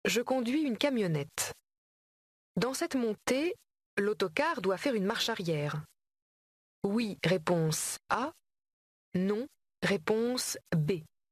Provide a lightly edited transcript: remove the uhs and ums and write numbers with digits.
je conduis une camionnette. Dans cette montée, l'autocar doit faire une marche arrière. Oui, réponse A. Non, réponse B.